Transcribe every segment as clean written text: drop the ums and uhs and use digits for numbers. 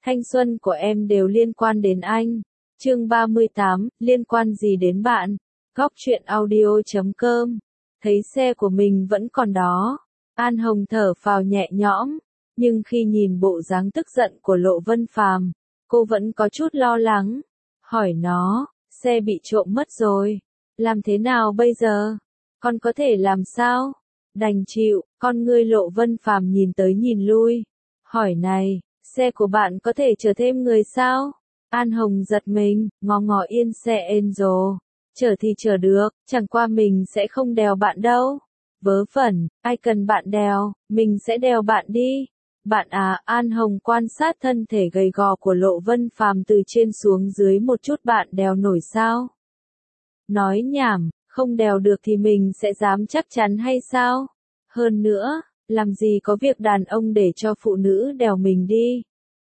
Thanh xuân của em đều liên quan đến anh. Chương 38, liên quan gì đến bạn? Góc truyện audio.com. Thấy xe của mình vẫn còn đó, An Hồng thở phào nhẹ nhõm, nhưng khi nhìn bộ dáng tức giận của Lộ Vân Phàm, cô vẫn có chút lo lắng, hỏi nó, xe bị trộm mất rồi, làm thế nào bây giờ? Con có thể làm sao? Đành chịu. Con ngươi Lộ Vân Phàm nhìn tới nhìn lui, hỏi này, xe của bạn có thể chở thêm người sao? An Hồng giật mình, ngó ngó yên xe Enzo. Chở thì chở được, chẳng qua mình sẽ không đèo bạn đâu. Vớ vẩn, ai cần bạn đèo, mình sẽ đèo bạn đi. Bạn à, An Hồng quan sát thân thể gầy gò của Lộ Vân Phàm từ trên xuống dưới một chút, bạn đèo nổi sao? Nói nhảm, không đèo được thì mình sẽ dám chắc chắn hay sao? Hơn nữa, làm gì có việc đàn ông để cho phụ nữ đèo mình đi?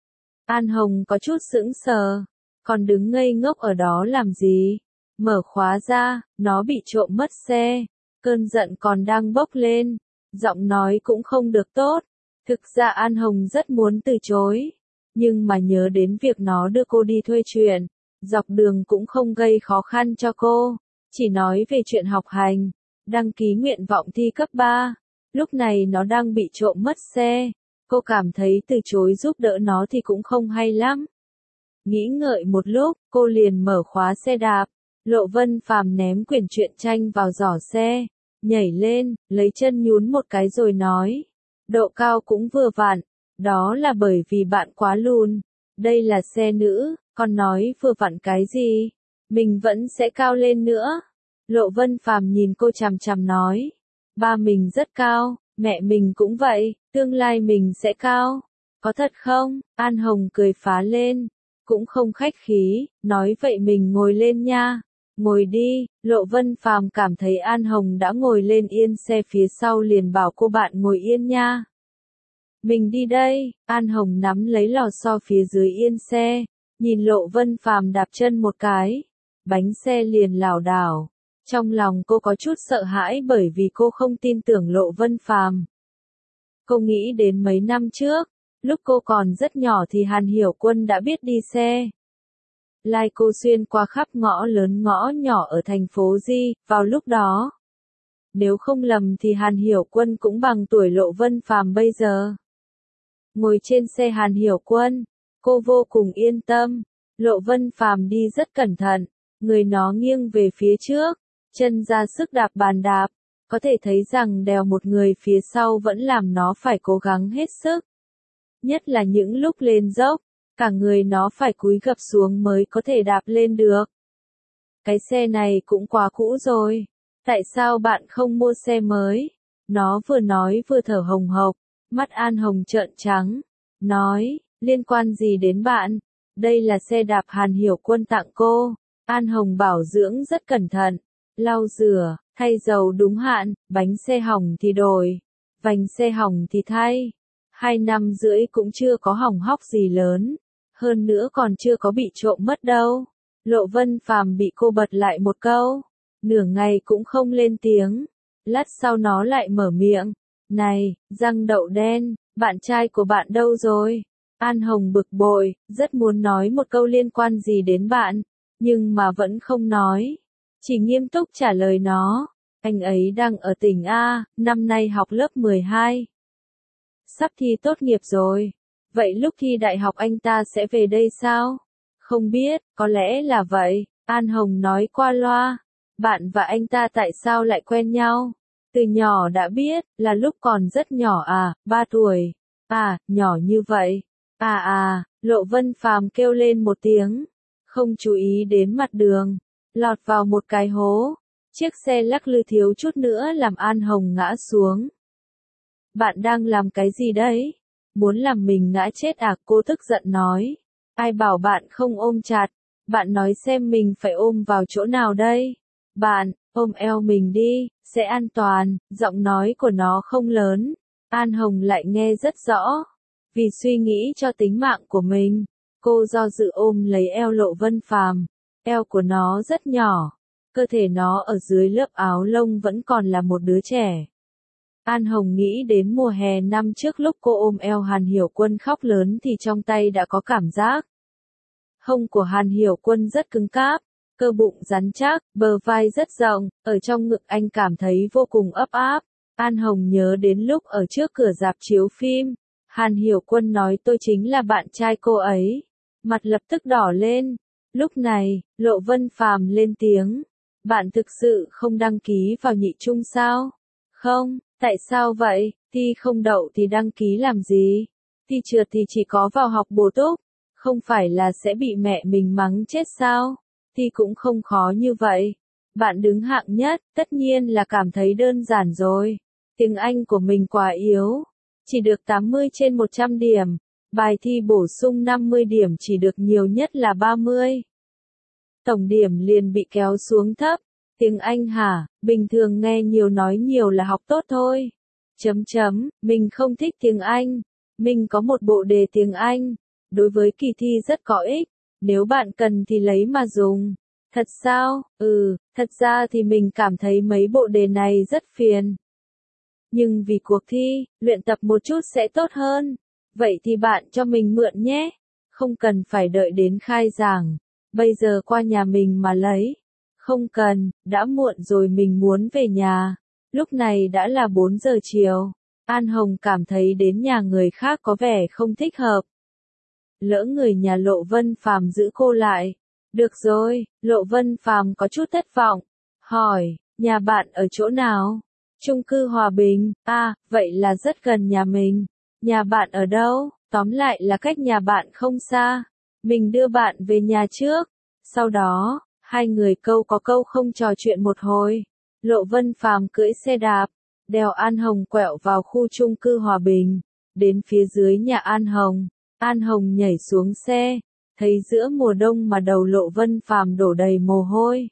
An Hồng có chút sững sờ, còn đứng ngây ngốc ở đó làm gì? Mở khóa ra, nó bị trộm mất xe, cơn giận còn đang bốc lên, giọng nói cũng không được tốt. Thực ra An Hồng rất muốn từ chối, nhưng mà nhớ đến việc nó đưa cô đi thuê truyện, dọc đường cũng không gây khó khăn cho cô, chỉ nói về chuyện học hành, đăng ký nguyện vọng thi cấp 3. Lúc này nó đang bị trộm mất xe, cô cảm thấy từ chối giúp đỡ nó thì cũng không hay lắm. Nghĩ ngợi một lúc, cô liền mở khóa xe đạp. Lộ Vân Phàm ném quyển truyện tranh vào giỏ xe, nhảy lên, lấy chân nhún một cái rồi nói, độ cao cũng vừa vặn, đó là bởi vì bạn quá lùn, đây là xe nữ, con nói vừa vặn cái gì, mình vẫn sẽ cao lên nữa. Lộ Vân Phàm nhìn cô chằm chằm nói, ba mình rất cao, mẹ mình cũng vậy, tương lai mình sẽ cao, có thật không? An Hồng cười phá lên, cũng không khách khí, nói vậy mình ngồi lên nha. Ngồi đi. Lộ Vân Phàm cảm thấy An Hồng đã ngồi lên yên xe phía sau liền bảo cô bạn ngồi yên nha. Mình đi đây. An Hồng nắm lấy lò xo phía dưới yên xe, nhìn Lộ Vân Phàm đạp chân một cái, bánh xe liền lảo đảo. Trong lòng cô có chút sợ hãi bởi vì cô không tin tưởng Lộ Vân Phàm. Cô nghĩ đến mấy năm trước, lúc cô còn rất nhỏ thì Hàn Hiểu Quân đã biết đi xe. Lai cô xuyên qua khắp ngõ lớn ngõ nhỏ ở thành phố Di, vào lúc đó. Nếu không lầm thì Hàn Hiểu Quân cũng bằng tuổi Lộ Vân Phàm bây giờ. Ngồi trên xe Hàn Hiểu Quân, cô vô cùng yên tâm. Lộ Vân Phàm đi rất cẩn thận, người nó nghiêng về phía trước, chân ra sức đạp bàn đạp, có thể thấy rằng đèo một người phía sau vẫn làm nó phải cố gắng hết sức. Nhất là những lúc lên dốc, cả người nó phải cúi gập xuống mới có thể đạp lên được. Cái xe này cũng quá cũ rồi, tại sao bạn không mua xe mới? Nó vừa nói vừa thở hồng hộc, mắt An Hồng trợn trắng, nói, liên quan gì đến bạn? Đây là xe đạp Hàn Hiểu Quân tặng cô. An Hồng bảo dưỡng rất cẩn thận, lau rửa, thay dầu đúng hạn, bánh xe hỏng thì đổi, vành xe hỏng thì thay. 2 năm rưỡi cũng chưa có hỏng hóc gì lớn, hơn nữa còn chưa có bị trộm mất đâu. Lộ Vân Phàm bị cô bật lại một câu, nửa ngày cũng không lên tiếng. Lát sau nó lại mở miệng, này, răng đậu đen, bạn trai của bạn đâu rồi? An Hồng bực bội, rất muốn nói một câu liên quan gì đến bạn, nhưng mà vẫn không nói, chỉ nghiêm túc trả lời nó, anh ấy đang ở tỉnh A, năm nay học lớp 12. Sắp thi tốt nghiệp rồi. Vậy lúc thi đại học anh ta sẽ về đây sao? Không biết, có lẽ là vậy. An Hồng nói qua loa. Bạn và anh ta tại sao lại quen nhau? Từ nhỏ đã biết, là lúc còn rất nhỏ à, 3 tuổi. À, nhỏ như vậy. Lộ Vân Phàm kêu lên một tiếng. Không chú ý đến mặt đường. Lọt vào một cái hố. Chiếc xe lắc lư thiếu chút nữa làm An Hồng ngã xuống. Bạn đang làm cái gì đấy? Muốn làm mình ngã chết à? Cô tức giận nói. Ai bảo bạn không ôm chặt? Bạn nói xem mình phải ôm vào chỗ nào đây? Bạn, ôm eo mình đi, sẽ an toàn. Giọng nói của nó không lớn. An Hồng lại nghe rất rõ. Vì suy nghĩ cho tính mạng của mình, cô do dự ôm lấy eo Lộ Vân Phàm. Eo của nó rất nhỏ, cơ thể nó ở dưới lớp áo lông vẫn còn là một đứa trẻ. An Hồng nghĩ đến mùa hè năm trước lúc cô ôm eo Hàn Hiểu Quân khóc lớn thì trong tay đã có cảm giác. Hông của Hàn Hiểu Quân rất cứng cáp, cơ bụng rắn chắc, bờ vai rất rộng, ở trong ngực anh cảm thấy vô cùng ấp áp. An Hồng nhớ đến lúc ở trước cửa rạp chiếu phim, Hàn Hiểu Quân nói tôi chính là bạn trai cô ấy. Mặt lập tức đỏ lên. Lúc này, Lộ Vân Phàm lên tiếng. Bạn thực sự không đăng ký vào nhị trung sao? Không, tại sao vậy? Thi không đậu thì đăng ký làm gì? Thi trượt thì chỉ có vào học bổ túc, không phải là sẽ bị mẹ mình mắng chết sao? Thi cũng không khó như vậy. Bạn đứng hạng nhất, tất nhiên là cảm thấy đơn giản rồi. Tiếng Anh của mình quá yếu, chỉ được 80 trên 100 điểm. Bài thi bổ sung 50 điểm chỉ được nhiều nhất là 30. Tổng điểm liền bị kéo xuống thấp. Tiếng Anh hả? Bình thường nghe nhiều nói nhiều là học tốt thôi. Mình không thích tiếng Anh. Mình có một bộ đề tiếng Anh. Đối với kỳ thi rất có ích. Nếu bạn cần thì lấy mà dùng. Thật sao? Thật ra thì mình cảm thấy mấy bộ đề này rất phiền. Nhưng vì cuộc thi, luyện tập một chút sẽ tốt hơn. Vậy thì bạn cho mình mượn nhé. Không cần phải đợi đến khai giảng. Bây giờ qua nhà mình mà lấy. Không cần, đã muộn rồi, mình muốn về nhà. Lúc này đã là 4 giờ chiều. An Hồng cảm thấy đến nhà người khác có vẻ không thích hợp. Lỡ người nhà Lộ Vân Phàm giữ cô lại. Được rồi, Lộ Vân Phàm có chút thất vọng. Hỏi, nhà bạn ở chỗ nào? Chung cư Hòa Bình. À, vậy là rất gần nhà mình. Nhà bạn ở đâu? Tóm lại là cách nhà bạn không xa. Mình đưa bạn về nhà trước. Sau đó, hai người câu có câu không trò chuyện một hồi. Lộ Vân Phàm cưỡi xe đạp, đèo An Hồng quẹo vào khu chung cư Hòa Bình. Đến phía dưới nhà An Hồng. An Hồng nhảy xuống xe, thấy giữa mùa đông mà đầu Lộ Vân Phàm đổ đầy mồ hôi.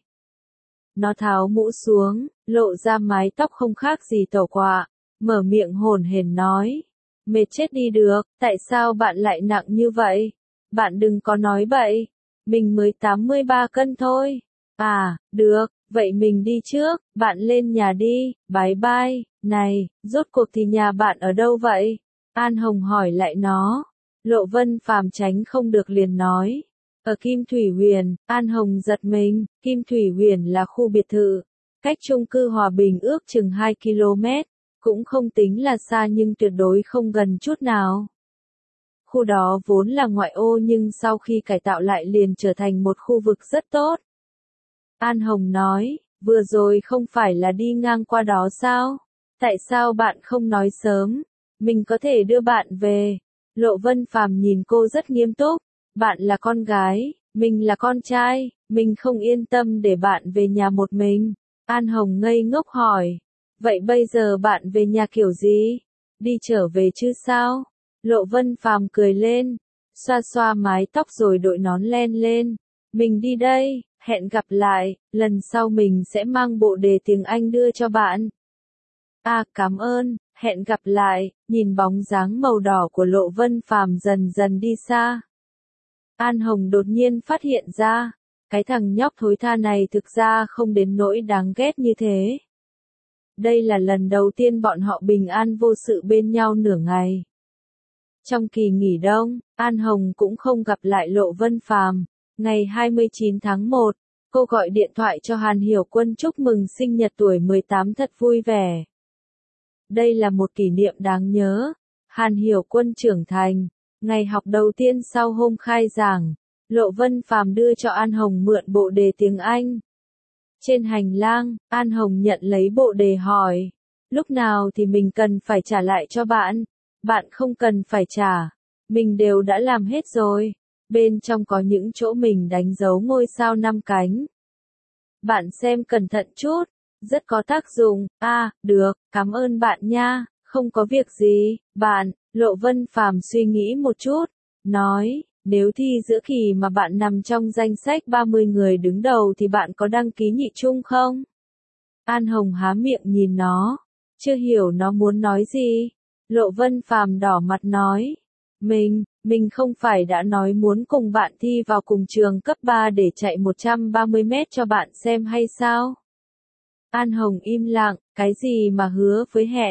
Nó tháo mũ xuống, lộ ra mái tóc không khác gì tẩu quạ, mở miệng hổn hển nói. Mệt chết đi được, tại sao bạn lại nặng như vậy? Bạn đừng có nói bậy, mình mới 83 cân thôi. À, được, vậy mình đi trước, bạn lên nhà đi, bye bye. Này, rốt cuộc thì nhà bạn ở đâu vậy? An Hồng hỏi lại nó. Lộ Vân Phàm tránh không được liền nói. Ở Kim Thủy Huyền. An Hồng giật mình. Kim Thủy Huyền là khu biệt thự, cách chung cư Hòa Bình ước chừng 2 km, cũng không tính là xa nhưng tuyệt đối không gần chút nào. Khu đó vốn là ngoại ô nhưng sau khi cải tạo lại liền trở thành một khu vực rất tốt. An Hồng nói, vừa rồi không phải là đi ngang qua đó sao? Tại sao bạn không nói sớm? Mình có thể đưa bạn về. Lộ Vân Phàm nhìn cô rất nghiêm túc. Bạn là con gái, mình là con trai, mình không yên tâm để bạn về nhà một mình. An Hồng ngây ngốc hỏi. Vậy bây giờ bạn về nhà kiểu gì? Đi trở về chứ sao? Lộ Vân Phàm cười lên, xoa xoa mái tóc rồi đội nón len lên. Mình đi đây, hẹn gặp lại, lần sau mình sẽ mang bộ đề tiếng Anh đưa cho bạn. À, cảm ơn, hẹn gặp lại. Nhìn bóng dáng màu đỏ của Lộ Vân Phàm dần dần đi xa. An Hồng đột nhiên phát hiện ra, cái thằng nhóc thối tha này thực ra không đến nỗi đáng ghét như thế. Đây là lần đầu tiên bọn họ bình an vô sự bên nhau nửa ngày. Trong kỳ nghỉ đông, An Hồng cũng không gặp lại Lộ Vân Phàm. Ngày 29 tháng 1, cô gọi điện thoại cho Hàn Hiểu Quân chúc mừng sinh nhật tuổi 18 thật vui vẻ. Đây là một kỷ niệm đáng nhớ. Hàn Hiểu Quân trưởng thành. Ngày học đầu tiên sau hôm khai giảng, Lộ Vân Phàm đưa cho An Hồng mượn bộ đề tiếng Anh. Trên hành lang, An Hồng nhận lấy bộ đề hỏi. Lúc nào thì mình cần phải trả lại cho bạn? Bạn không cần phải trả. Mình đều đã làm hết rồi. Bên trong có những chỗ mình đánh dấu ngôi sao 5 cánh. Bạn xem cẩn thận chút. Rất có tác dụng. À, được, cảm ơn bạn nha. Không có việc gì, bạn. Lộ Vân Phàm suy nghĩ một chút. Nói, nếu thi giữa kỳ mà bạn nằm trong danh sách 30 người đứng đầu thì bạn có đăng ký nhị trung không? An Hồng há miệng nhìn nó. Chưa hiểu nó muốn nói gì. Lộ Vân Phàm đỏ mặt nói. Mình không phải đã nói muốn cùng bạn thi vào cùng trường cấp 3 để chạy 130 mét cho bạn xem hay sao? An Hồng im lặng, cái gì mà hứa với hẹn?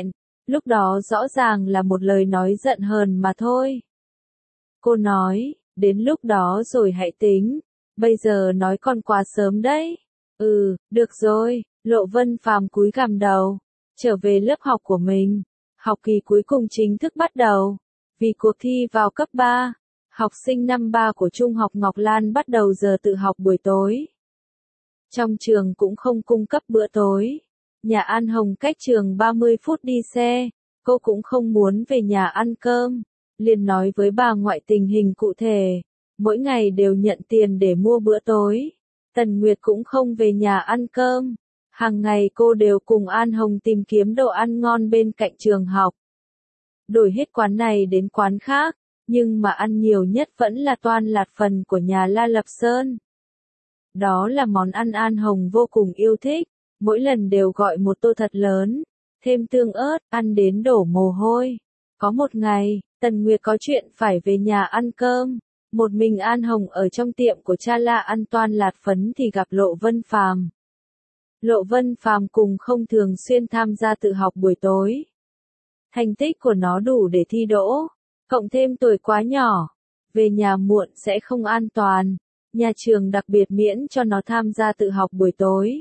Lúc đó rõ ràng là một lời nói giận hờn mà thôi. Cô nói, đến lúc đó rồi hãy tính, bây giờ nói còn quá sớm đấy. Được rồi, Lộ Vân Phàm cúi gằm đầu, trở về lớp học của mình. Học kỳ cuối cùng chính thức bắt đầu. Vì cuộc thi vào cấp 3, học sinh năm 3 của Trung học Ngọc Lan bắt đầu giờ tự học buổi tối. Trong trường cũng không cung cấp bữa tối. Nhà An Hồng cách trường 30 phút đi xe, cô cũng không muốn về nhà ăn cơm. Liền nói với bà ngoại tình hình cụ thể, mỗi ngày đều nhận tiền để mua bữa tối. Tần Nguyệt cũng không về nhà ăn cơm. Hàng ngày cô đều cùng An Hồng tìm kiếm đồ ăn ngon bên cạnh trường học. Đổi hết quán này đến quán khác, nhưng mà ăn nhiều nhất vẫn là toan lạt phần của nhà La Lập Sơn. Đó là món ăn An Hồng vô cùng yêu thích, mỗi lần đều gọi một tô thật lớn, thêm tương ớt, ăn đến đổ mồ hôi. Có một ngày, Tần Nguyệt có chuyện phải về nhà ăn cơm, một mình An Hồng ở trong tiệm của cha La ăn toan lạt phấn thì gặp Lộ Vân Phàm. Lộ Vân Phàm cùng không thường xuyên tham gia tự học buổi tối. Thành tích của nó đủ để thi đỗ, cộng thêm tuổi quá nhỏ, về nhà muộn sẽ không an toàn, nhà trường đặc biệt miễn cho nó tham gia tự học buổi tối.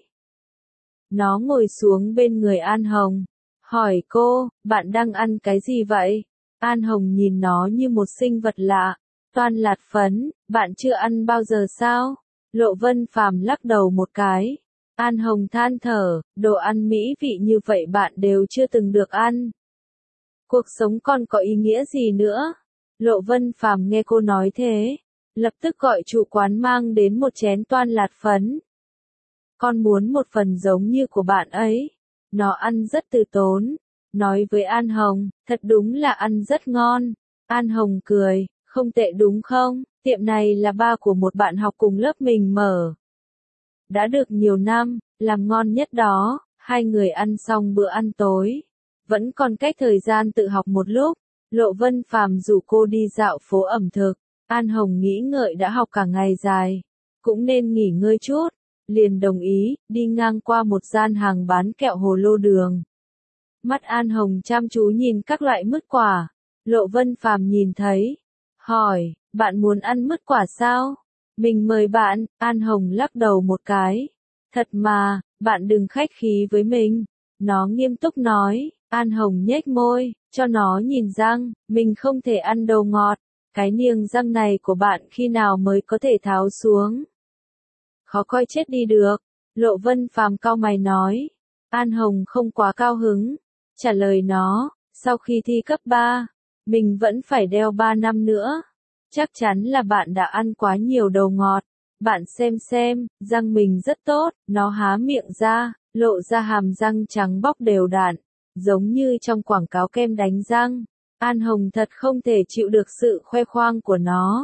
Nó ngồi xuống bên người An Hồng, hỏi cô, bạn đang ăn cái gì vậy? An Hồng nhìn nó như một sinh vật lạ, toan lạt phấn, bạn chưa ăn bao giờ sao? Lộ Vân Phàm lắc đầu một cái. An Hồng than thở, đồ ăn mỹ vị như vậy bạn đều chưa từng được ăn. Cuộc sống còn có ý nghĩa gì nữa? Lộ Vân Phàm nghe cô nói thế, lập tức gọi chủ quán mang đến một chén toan lạt phấn. Con muốn một phần giống như của bạn ấy. Nó ăn rất từ tốn, nói với An Hồng, thật đúng là ăn rất ngon. An Hồng cười, không tệ đúng không? Tiệm này là ba của một bạn học cùng lớp mình mở. Đã được nhiều năm, làm ngon nhất đó. Hai người ăn xong bữa ăn tối, vẫn còn cách thời gian tự học một lúc. Lộ Vân Phàm rủ cô đi dạo phố ẩm thực. An Hồng nghĩ ngợi đã học cả ngày dài, cũng nên nghỉ ngơi chút, liền đồng ý, đi ngang qua một gian hàng bán kẹo hồ lô đường. Mắt An Hồng chăm chú nhìn các loại mứt quả. Lộ Vân Phàm nhìn thấy, hỏi, bạn muốn ăn mứt quả sao? Mình mời bạn. An Hồng lắc đầu một cái. Thật mà, bạn đừng khách khí với mình. Nó nghiêm túc nói. An Hồng nhếch môi, cho nó nhìn răng, mình không thể ăn đồ ngọt. Cái niềng răng này của bạn khi nào mới có thể tháo xuống? Khó coi chết đi được. Lộ Vân Phàm cau mày nói. An Hồng không quá cao hứng, trả lời nó, sau khi thi cấp 3, mình vẫn phải đeo 3 năm nữa. Chắc chắn là bạn đã ăn quá nhiều đồ ngọt. Bạn xem, răng mình rất tốt. Nó há miệng ra, lộ ra hàm răng trắng bóc đều đặn, giống như trong quảng cáo kem đánh răng. An Hồng thật không thể chịu được sự khoe khoang của nó.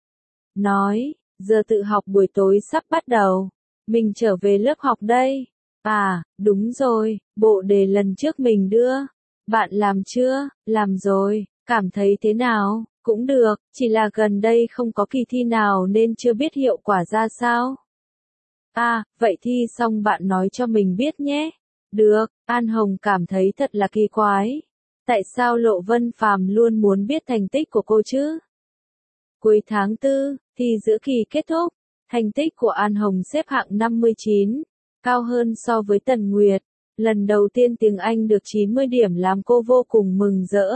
Nói, giờ tự học buổi tối sắp bắt đầu. Mình trở về lớp học đây. À, đúng rồi, bộ đề lần trước mình đưa. Bạn làm chưa? Làm rồi, cảm thấy thế nào? Cũng được, chỉ là gần đây không có kỳ thi nào nên chưa biết hiệu quả ra sao. À, vậy thi xong bạn nói cho mình biết nhé. Được, An Hồng cảm thấy thật là kỳ quái. Tại sao Lộ Vân Phàm luôn muốn biết thành tích của cô chứ? Cuối tháng 4, thi giữa kỳ kết thúc. Thành tích của An Hồng xếp hạng 59, cao hơn so với Tần Nguyệt. Lần đầu tiên tiếng Anh được 90 điểm làm cô vô cùng mừng rỡ.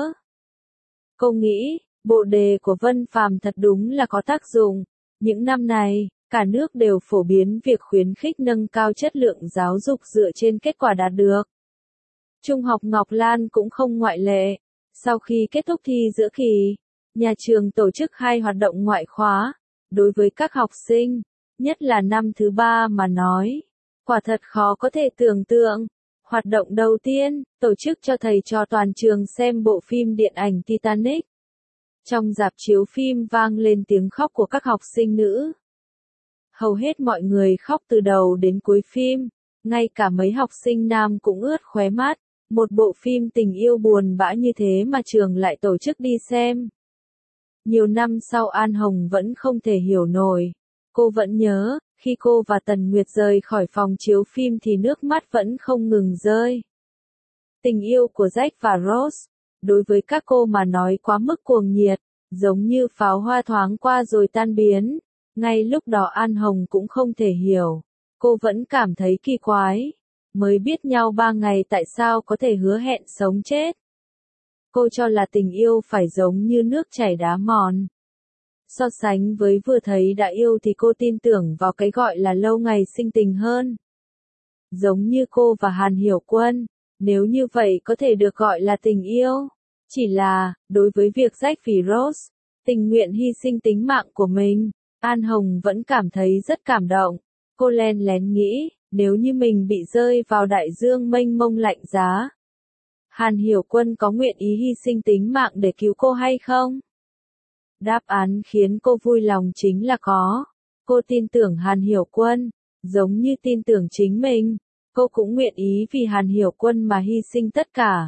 Cô nghĩ, bộ đề của Vân Phàm thật đúng là có tác dụng. Những năm này, cả nước đều phổ biến việc khuyến khích nâng cao chất lượng giáo dục dựa trên kết quả đạt được. Trung học Ngọc Lan cũng không ngoại lệ. Sau khi kết thúc thi giữa kỳ, nhà trường tổ chức 2 hoạt động ngoại khóa. Đối với các học sinh, nhất là năm thứ 3 mà nói, quả thật khó có thể tưởng tượng. Hoạt động đầu tiên, tổ chức cho thầy trò toàn trường xem bộ phim điện ảnh Titanic. Trong rạp chiếu phim vang lên tiếng khóc của các học sinh nữ. Hầu hết mọi người khóc từ đầu đến cuối phim, ngay cả mấy học sinh nam cũng ướt khóe mắt. Một bộ phim tình yêu buồn bã như thế mà trường lại tổ chức đi xem. Nhiều năm sau An Hồng vẫn không thể hiểu nổi. Cô vẫn nhớ, khi cô và Tần Nguyệt rời khỏi phòng chiếu phim thì nước mắt vẫn không ngừng rơi. Tình yêu của Jack và Rose, đối với các cô mà nói quá mức cuồng nhiệt, giống như pháo hoa thoáng qua rồi tan biến. Ngay lúc đó An Hồng cũng không thể hiểu, cô vẫn cảm thấy kỳ quái. Mới biết nhau 3 ngày tại sao có thể hứa hẹn sống chết. Cô cho là tình yêu phải giống như nước chảy đá mòn. So sánh với vừa thấy đã yêu thì cô tin tưởng vào cái gọi là lâu ngày sinh tình hơn. Giống như cô và Hàn Hiểu Quân, nếu như vậy có thể được gọi là tình yêu. Chỉ là, đối với việc Jack vì Rose, tình nguyện hy sinh tính mạng của mình, An Hồng vẫn cảm thấy rất cảm động. Cô len lén nghĩ, nếu như mình bị rơi vào đại dương mênh mông lạnh giá, Hàn Hiểu Quân có nguyện ý hy sinh tính mạng để cứu cô hay không? Đáp án khiến cô vui lòng chính là có. Cô tin tưởng Hàn Hiểu Quân, giống như tin tưởng chính mình. Cô cũng nguyện ý vì Hàn Hiểu Quân mà hy sinh tất cả.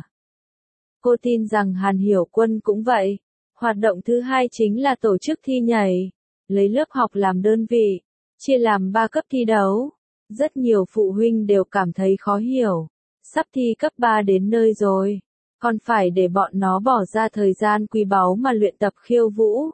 Cô tin rằng Hàn Hiểu Quân cũng vậy. Hoạt động thứ hai chính là tổ chức thi nhảy. Lấy lớp học làm đơn vị, chia làm 3 cấp thi đấu. Rất nhiều phụ huynh đều cảm thấy khó hiểu. Sắp thi cấp 3 đến nơi rồi, còn phải để bọn nó bỏ ra thời gian quý báu mà luyện tập khiêu vũ.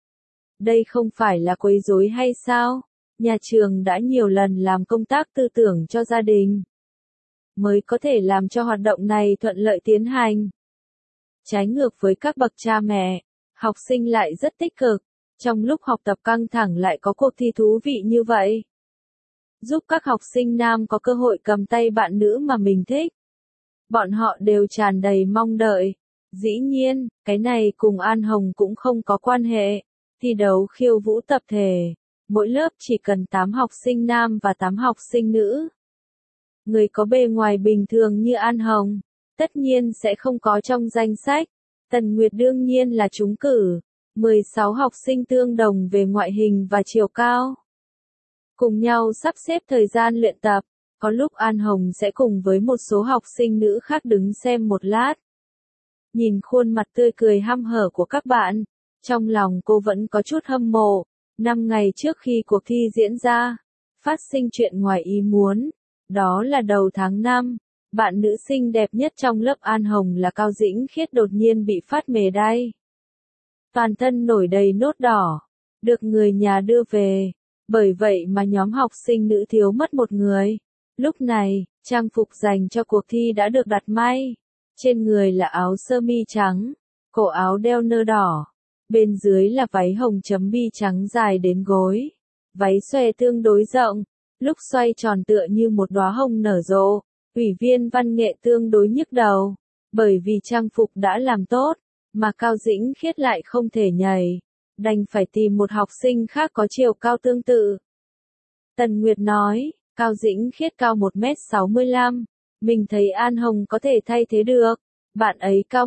Đây không phải là quấy rối hay sao? Nhà trường đã nhiều lần làm công tác tư tưởng cho gia đình, mới có thể làm cho hoạt động này thuận lợi tiến hành. Trái ngược với các bậc cha mẹ, học sinh lại rất tích cực, trong lúc học tập căng thẳng lại có cuộc thi thú vị như vậy. Giúp các học sinh nam có cơ hội cầm tay bạn nữ mà mình thích. Bọn họ đều tràn đầy mong đợi. Dĩ nhiên, cái này cùng An Hồng cũng không có quan hệ. Thi đấu khiêu vũ tập thể, mỗi lớp chỉ cần 8 học sinh nam và 8 học sinh nữ. Người có bề ngoài bình thường như An Hồng, tất nhiên sẽ không có trong danh sách. Tần Nguyệt đương nhiên là trúng cử. 16 học sinh tương đồng về ngoại hình và chiều cao. Cùng nhau sắp xếp thời gian luyện tập, có lúc An Hồng sẽ cùng với một số học sinh nữ khác đứng xem một lát. Nhìn khuôn mặt tươi cười hăm hở của các bạn, trong lòng cô vẫn có chút hâm mộ. 5 ngày trước khi cuộc thi diễn ra, phát sinh chuyện ngoài ý muốn. Đó là đầu tháng 5, bạn nữ xinh đẹp nhất trong lớp An Hồng là Cao Dĩnh Khiết đột nhiên bị phát mề đay. Toàn thân nổi đầy nốt đỏ, được người nhà đưa về. Bởi vậy mà nhóm học sinh nữ thiếu mất một người. Lúc này, trang phục dành cho cuộc thi đã được đặt may. Trên người là áo sơ mi trắng, cổ áo đeo nơ đỏ. Bên dưới là váy hồng chấm bi trắng dài đến gối. Váy xòe tương đối rộng, lúc xoay tròn tựa như một đóa hồng nở rộ. Ủy viên văn nghệ tương đối nhức đầu. Bởi vì trang phục đã làm tốt, mà Cao Dĩnh Khiết lại không thể nhảy. Đành phải tìm một học sinh khác có chiều cao tương tự. Tần Nguyệt nói, Cao Dĩnh Khiết cao 1m65, mình thấy An Hồng có thể thay thế được, bạn ấy cao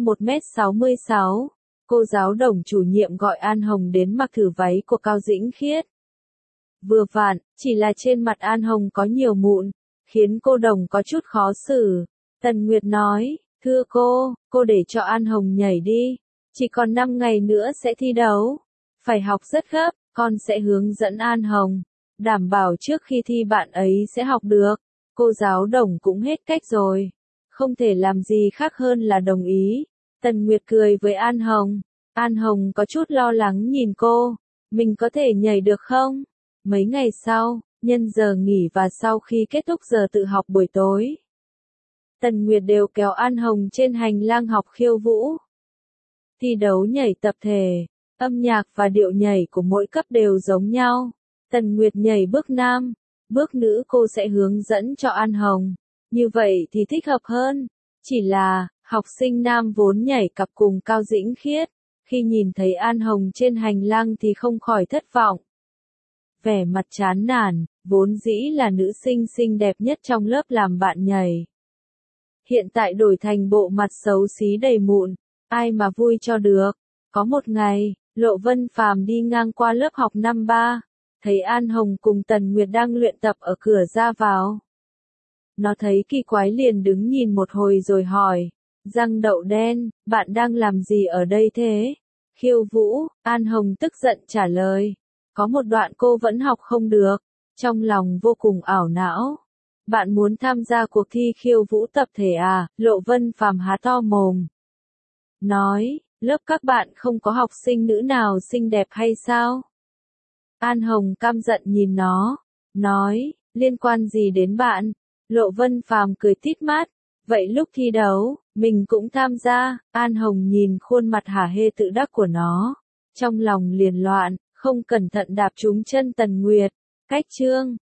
1m66. Cô giáo Đồng chủ nhiệm gọi An Hồng đến mặc thử váy của Cao Dĩnh Khiết. Vừa vặn, chỉ là trên mặt An Hồng có nhiều mụn, khiến cô Đồng có chút khó xử. Tần Nguyệt nói, thưa cô để cho An Hồng nhảy đi, chỉ còn 5 ngày nữa sẽ thi đấu. Phải học rất gấp, con sẽ hướng dẫn An Hồng, đảm bảo trước khi thi bạn ấy sẽ học được. Cô giáo Đồng cũng hết cách rồi, không thể làm gì khác hơn là đồng ý. Tần Nguyệt cười với An Hồng. An Hồng có chút lo lắng nhìn cô, mình có thể nhảy được không? Mấy ngày sau, nhân giờ nghỉ và sau khi kết thúc giờ tự học buổi tối, Tần Nguyệt đều kéo An Hồng trên hành lang học khiêu vũ. Thi đấu nhảy tập thể. Âm nhạc và điệu nhảy của mỗi cấp đều giống nhau. Tần Nguyệt nhảy bước nam, bước nữ cô sẽ hướng dẫn cho An Hồng. Như vậy thì thích hợp hơn. Chỉ là, học sinh nam vốn nhảy cặp cùng Cao Dĩnh Khiết. Khi nhìn thấy An Hồng trên hành lang thì không khỏi thất vọng. Vẻ mặt chán nản, vốn dĩ là nữ sinh xinh đẹp nhất trong lớp làm bạn nhảy. Hiện tại đổi thành bộ mặt xấu xí đầy mụn, ai mà vui cho được. Có một ngày, Lộ Vân Phàm đi ngang qua lớp học năm 3, thấy An Hồng cùng Tần Nguyệt đang luyện tập ở cửa ra vào. Nó thấy kỳ quái liền đứng nhìn một hồi rồi hỏi, răng đậu đen, bạn đang làm gì ở đây thế? Khiêu vũ, An Hồng tức giận trả lời, có một đoạn cô vẫn học không được, trong lòng vô cùng ảo não. Bạn muốn tham gia cuộc thi khiêu vũ tập thể à? Lộ Vân Phàm há to mồm. Nói, lớp các bạn không có học sinh nữ nào xinh đẹp hay sao? An Hồng căm giận nhìn nó. Nói, liên quan gì đến bạn? Lộ Vân Phàm cười tít mắt. Vậy lúc thi đấu, mình cũng tham gia. An Hồng nhìn khuôn mặt hả hê tự đắc của nó. Trong lòng liền loạn, không cẩn thận đạp trúng chân Tần Nguyệt. Cách chương